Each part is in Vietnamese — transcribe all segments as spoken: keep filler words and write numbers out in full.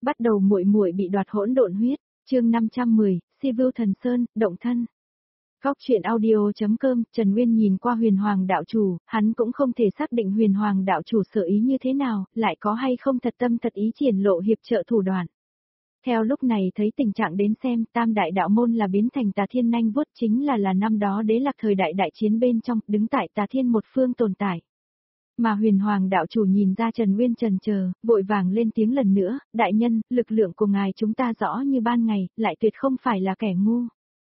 Bắt đầu muội muội bị đoạt hỗn độn huyết, chương năm trăm mười, Sivu Thần Sơn, động thân. Góc truyện audio.com, Trần Nguyên nhìn qua huyền hoàng đạo chủ, hắn cũng không thể xác định huyền hoàng đạo chủ sở ý như thế nào, lại có hay không thật tâm thật ý triển lộ hiệp trợ thủ đoạn. Theo lúc này thấy tình trạng đến xem, tam đại đạo môn là biến thành tà thiên nanh vuốt, chính là là năm đó đế lạc thời đại đại chiến bên trong, đứng tại tà thiên một phương tồn tại. Mà huyền hoàng đạo chủ nhìn ra Trần Nguyên trần chờ, vội vàng lên tiếng lần nữa, đại nhân, lực lượng của ngài chúng ta rõ như ban ngày, lại tuyệt không phải là kẻ ngu.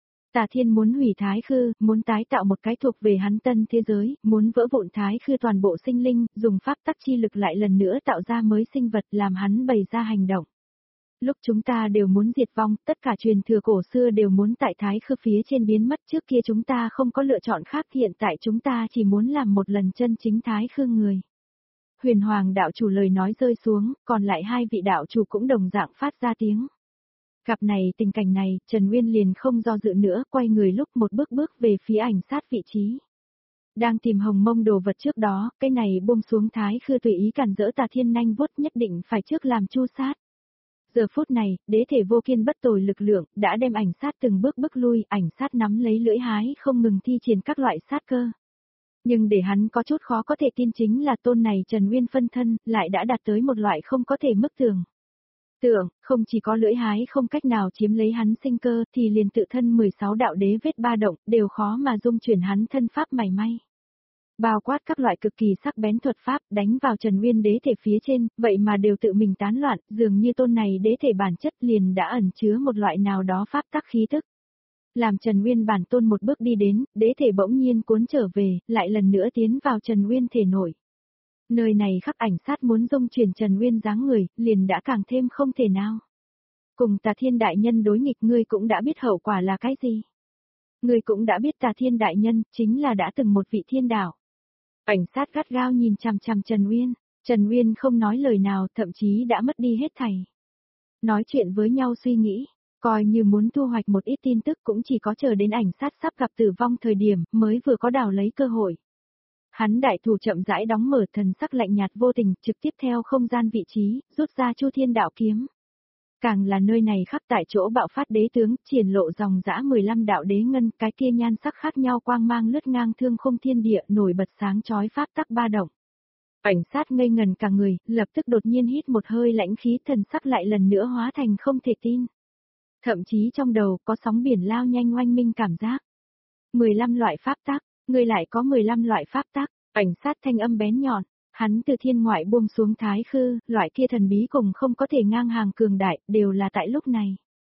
Tà thiên muốn hủy thái khư, muốn tái tạo một cái thuộc về hắn tân thế giới, muốn vỡ vụn thái khư toàn bộ sinh linh, dùng pháp tắc chi lực lại lần nữa tạo ra mới sinh vật làm hắn bày ra hành động. Lúc chúng ta đều muốn diệt vong, tất cả truyền thừa cổ xưa đều muốn tại thái khư phía trên biến mất, trước kia chúng ta không có lựa chọn khác, hiện tại chúng ta chỉ muốn làm một lần chân chính thái khư người. Huyền hoàng đạo chủ lời nói rơi xuống, còn lại hai vị đạo chủ cũng đồng dạng phát ra tiếng. Gặp này tình cảnh này, Trần Nguyên liền không do dự nữa, quay người lúc một bước bước về phía ảnh sát vị trí. Đang tìm hồng mông đồ vật trước đó, cái này buông xuống thái khư tùy ý cản rỡ tà thiên nanh vuốt, nhất định phải trước làm chu sát. Giờ phút này, đế thể vô kiên bất tồi lực lượng, đã đem ảnh sát từng bước bước lui, ảnh sát nắm lấy lưỡi hái không ngừng thi triển các loại sát cơ. Nhưng để hắn có chút khó có thể tin chính là tôn này Trần Nguyên phân thân, lại đã đạt tới một loại không có thể mức tưởng. Tưởng, không chỉ có lưỡi hái không cách nào chiếm lấy hắn sinh cơ, thì liền tự thân mười sáu đạo đế vết ba động, đều khó mà dung chuyển hắn thân pháp mảy may. Bao quát các loại cực kỳ sắc bén thuật pháp đánh vào Trần Nguyên đế thể phía trên, vậy mà đều tự mình tán loạn, dường như tôn này đế thể bản chất liền đã ẩn chứa một loại nào đó pháp tắc khí tức. Làm Trần Nguyên bản tôn một bước đi đến, đế thể bỗng nhiên cuốn trở về, lại lần nữa tiến vào Trần Nguyên thể nổi. Nơi này khắc ảnh sát muốn dung chuyển Trần Nguyên dáng người, liền đã càng thêm không thể nào. Cùng tà thiên đại nhân đối nghịch, ngươi cũng đã biết hậu quả là cái gì. Ngươi cũng đã biết tà thiên đại nhân, chính là đã từng một vị thiên đạo. Ảnh sát gắt gao nhìn chằm chằm Trần Nguyên, Trần Nguyên không nói lời nào, thậm chí đã mất đi hết thảy. Nói chuyện với nhau suy nghĩ, coi như muốn thu hoạch một ít tin tức cũng chỉ có chờ đến ảnh sát sắp gặp tử vong thời điểm, mới vừa có đào lấy cơ hội. Hắn đại thủ chậm rãi đóng mở, thần sắc lạnh nhạt vô tình, trực tiếp theo không gian vị trí, rút ra Chu Thiên Đạo kiếm. Càng là nơi này khắc tại chỗ bạo phát đế tướng, triển lộ dòng dã mười lăm đạo đế ngân, cái kia nhan sắc khác nhau quang mang lướt ngang thương không thiên địa, nổi bật sáng chói pháp tắc ba động. Ảnh sát ngây ngần cả người, lập tức đột nhiên hít một hơi lãnh khí, thần sắc lại lần nữa hóa thành không thể tin. Thậm chí trong đầu có sóng biển lao nhanh oanh minh cảm giác. mười lăm loại pháp tắc, người lại có mười lăm loại pháp tắc, ảnh sát thanh âm bén nhọn. Hắn từ thiên ngoại buông xuống thái khư, loại kia thần bí cùng không có thể ngang hàng cường đại, đều là tại lúc này.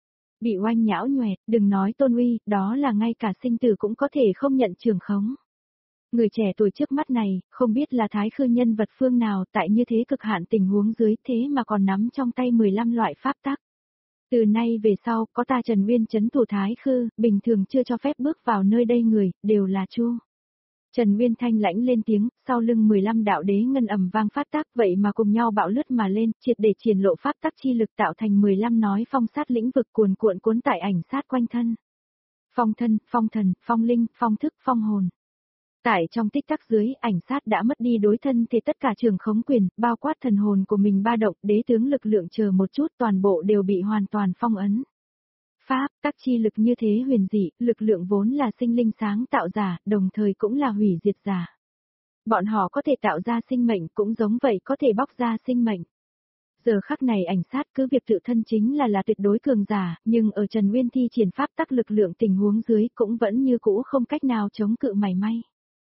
Bị oanh nhão nhoẹt, đừng nói tôn uy, đó là ngay cả sinh tử cũng có thể không nhận trường khống. Người trẻ tuổi trước mắt này, không biết là thái khư nhân vật phương nào, tại như thế cực hạn tình huống dưới, thế mà còn nắm trong tay mười lăm loại pháp tắc. Từ nay về sau, có ta Trần Nguyên trấn thủ thái khư, bình thường chưa cho phép bước vào nơi đây người, đều là chu. Trần Nguyên thanh lãnh lên tiếng, sau lưng mười lăm đạo đế ngân ầm vang phát tác, vậy mà cùng nhau bạo lướt mà lên, triệt để triển lộ pháp tắc chi lực tạo thành mười lăm nói phong sát lĩnh vực cuồn cuộn cuốn tại ảnh sát quanh thân. Phong thân, phong thần, phong linh, phong thức, phong hồn. Tại trong tích tắc dưới, ảnh sát đã mất đi đối thân thì tất cả trường khống quyền, bao quát thần hồn của mình ba động, đế tướng lực lượng chờ một chút, toàn bộ đều bị hoàn toàn phong ấn. Pháp, các chi lực như thế huyền dị, lực lượng vốn là sinh linh sáng tạo giả, đồng thời cũng là hủy diệt giả. Bọn họ có thể tạo ra sinh mệnh, cũng giống vậy có thể bóc ra sinh mệnh. Giờ khắc này ảnh sát cứ việc tự thân chính là là tuyệt đối cường giả, nhưng ở Trần Nguyên thi triển pháp tắc lực lượng tình huống dưới cũng vẫn như cũ không cách nào chống cự mảy may.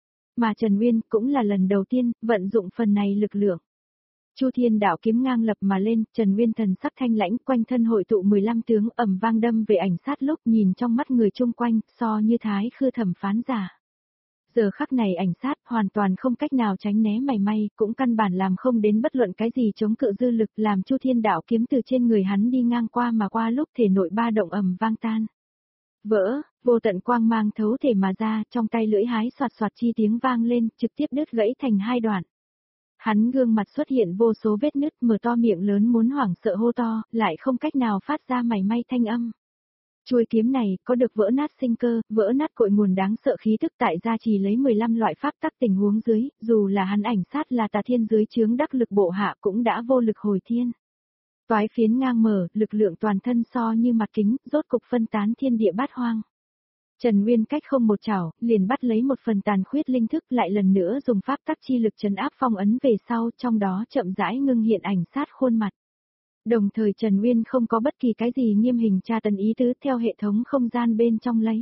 Mà Trần Nguyên cũng là lần đầu tiên vận dụng phần này lực lượng. Chu Thiên Đạo kiếm ngang lập mà lên, Trần Nguyên thần sắc thanh lãnh, quanh thân hội tụ mười lăm tướng ầm vang đâm về ảnh sát, lúc nhìn trong mắt người chung quanh, so như thái khư thẩm phán giả. Giờ khắc này ảnh sát hoàn toàn không cách nào tránh né mảy may, cũng căn bản làm không đến bất luận cái gì chống cự dư lực, làm Chu Thiên Đạo kiếm từ trên người hắn đi ngang qua mà qua lúc thể nội ba động ầm vang tan. Vỡ, vô tận quang mang thấu thể mà ra, trong tay lưỡi hái xoạt xoạt chi tiếng vang lên, trực tiếp đứt gãy thành hai đoạn. Hắn gương mặt xuất hiện vô số vết nứt, mở to miệng lớn muốn hoảng sợ hô to, lại không cách nào phát ra mảy may thanh âm. Chuôi kiếm này có được vỡ nát sinh cơ, vỡ nát cội nguồn đáng sợ khí tức, tại gia trì lấy mười lăm loại pháp tắc tình huống dưới, dù là hắn ảnh sát là tà thiên dưới chướng đắc lực bộ hạ cũng đã vô lực hồi thiên. Toái phiến ngang mở, lực lượng toàn thân so như mặt kính, rốt cục phân tán thiên địa bát hoang. Trần Nguyên cách không một chảo, liền bắt lấy một phần tàn khuyết linh thức, lại lần nữa dùng pháp tắc chi lực trấn áp phong ấn về sau, trong đó chậm rãi ngưng hiện ảnh sát khuôn mặt. Đồng thời Trần Nguyên không có bất kỳ cái gì nghiêm hình tra tấn ý tứ, theo hệ thống không gian bên trong lấy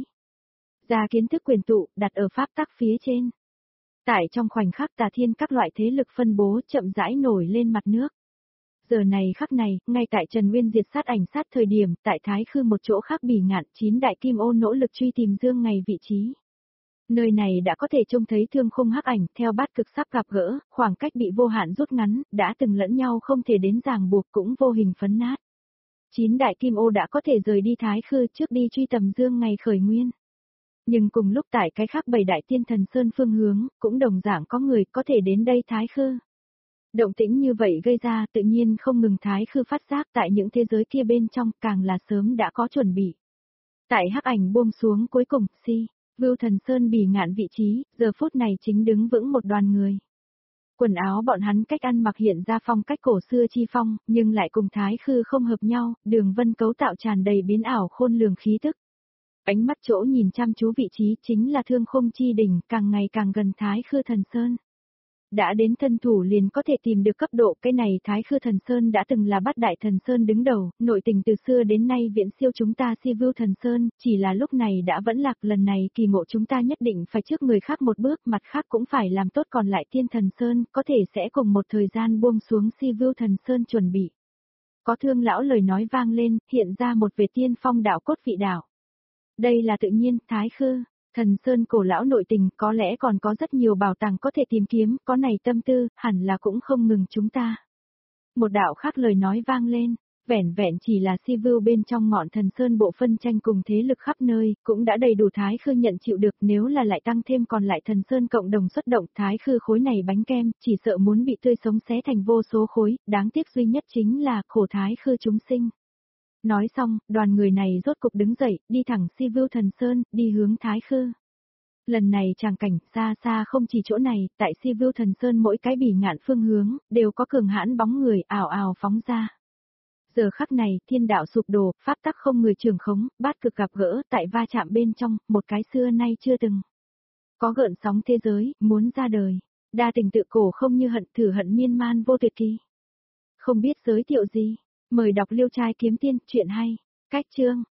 ra kiến thức quyền tụ, đặt ở pháp tắc phía trên. Tại trong khoảnh khắc tà thiên các loại thế lực phân bố chậm rãi nổi lên mặt nước. Giờ này khắc này, ngay tại Trần Nguyên diệt sát ảnh sát thời điểm, tại Thái Khư một chỗ khác bỉ ngạn, chín đại kim ô nỗ lực truy tìm Dương Ngày vị trí. Nơi này đã có thể trông thấy thương khung hắc ảnh, theo bát cực sắp gặp gỡ, khoảng cách bị vô hạn rút ngắn, đã từng lẫn nhau không thể đến ràng buộc cũng vô hình phấn nát. Chín đại kim ô đã có thể rời đi Thái Khư trước đi truy tầm Dương Ngày khởi nguyên. Nhưng cùng lúc tại cái khác bảy đại tiên thần sơn phương hướng, cũng đồng dạng có người có thể đến đây Thái Khư. Động tĩnh như vậy gây ra tự nhiên không ngừng Thái Khư phát giác tại những thế giới kia bên trong càng là sớm đã có chuẩn bị. Tại hắc ảnh buông xuống cuối cùng, si, Vưu Thần Sơn bỉ ngạn vị trí, giờ phút này chính đứng vững một đoàn người. Quần áo bọn hắn cách ăn mặc hiện ra phong cách cổ xưa chi phong, nhưng lại cùng Thái Khư không hợp nhau, đường vân cấu tạo tràn đầy biến ảo khôn lường khí tức. Ánh mắt chỗ nhìn chăm chú vị trí chính là thương khung chi đỉnh, càng ngày càng gần Thái Khư Thần Sơn. Đã đến thân thủ liền có thể tìm được cấp độ, cái này Thái Khư Thần Sơn đã từng là bát đại thần sơn đứng đầu, nội tình từ xưa đến nay viễn siêu chúng ta si Vưu Thần Sơn, chỉ là lúc này đã vẫn lạc, lần này kỳ ngộ chúng ta nhất định phải trước người khác một bước, mặt khác cũng phải làm tốt còn lại Thiên Thần Sơn, có thể sẽ cùng một thời gian buông xuống si Vưu Thần Sơn chuẩn bị. Có thương lão lời nói vang lên, hiện ra một vệt tiên phong đạo cốt vị đạo. Đây là tự nhiên, Thái Khư. Thần Sơn cổ lão nội tình có lẽ còn có rất nhiều bảo tàng có thể tìm kiếm, có này tâm tư, hẳn là cũng không ngừng chúng ta. Một đạo khác lời nói vang lên, vẻn vẹn chỉ là si vưu bên trong ngọn Thần Sơn bộ phân tranh cùng thế lực khắp nơi, cũng đã đầy đủ Thái Khư nhận chịu được, nếu là lại tăng thêm còn lại Thần Sơn cộng đồng xuất động Thái Khư khối này bánh kem, chỉ sợ muốn bị tươi sống xé thành vô số khối, đáng tiếc duy nhất chính là khổ Thái Khư chúng sinh. Nói xong, đoàn người này rốt cục đứng dậy, đi thẳng si Vưu Thần Sơn, đi hướng Thái Khư. Lần này tràng cảnh xa xa không chỉ chỗ này, tại si Vưu Thần Sơn mỗi cái bỉ ngạn phương hướng, đều có cường hãn bóng người ảo ảo phóng ra. Giờ khắc này, thiên đạo sụp đổ, pháp tắc không người trường khống, bát cực gặp gỡ, tại va chạm bên trong, một cái xưa nay chưa từng. Có gợn sóng thế giới, muốn ra đời. Đa tình tự cổ không như hận, thử hận miên man vô tuyệt kỳ. Không biết giới thiệu gì. Mời đọc Liêu Trai Kiếm Tiên, chuyện hay. Cách chương.